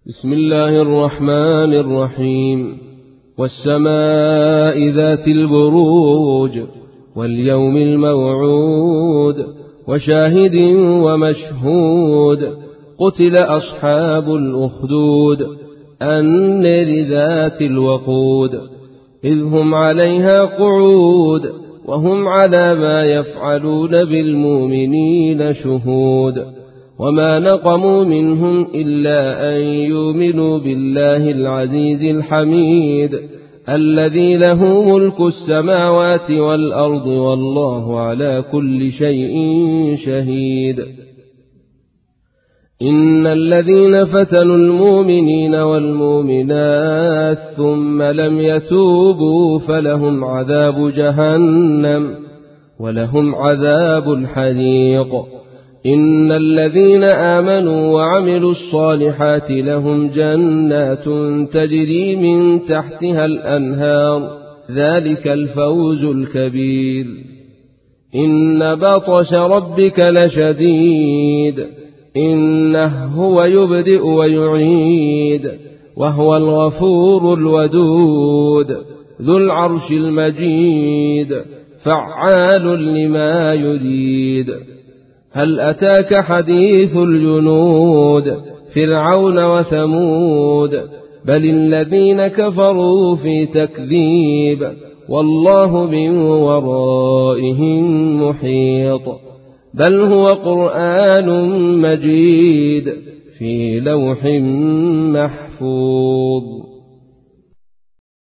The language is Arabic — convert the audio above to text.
بسم الله الرحمن الرحيم. والسماء ذات البروج واليوم الموعود وشاهد ومشهود. قتل أصحاب الأخدود النار ذات الوقود إذ هم عليها قعود وهم على ما يفعلون بالمؤمنين شهود. وما نقموا منهم إلا أن يؤمنوا بالله العزيز الحميد الذي له ملك السماوات والأرض والله على كل شيء شهيد. إن الذين فتنوا المؤمنين والمؤمنات ثم لم يتوبوا فلهم عذاب جهنم ولهم عذاب الحريق. إن الذين آمنوا وعملوا الصالحات لهم جنات تجري من تحتها الأنهار ذلك الفوز الكبير. إن بطش ربك لشديد إنه هو يبدئ ويعيد وهو الغفور الودود ذو العرش المجيد فعال لما يريد. هل أتاك حديث الجنود فرعون وثمود بل الذين كفروا في تكذيب والله من ورائهم محيط. بل هو قرآن مجيد في لوح محفوظ.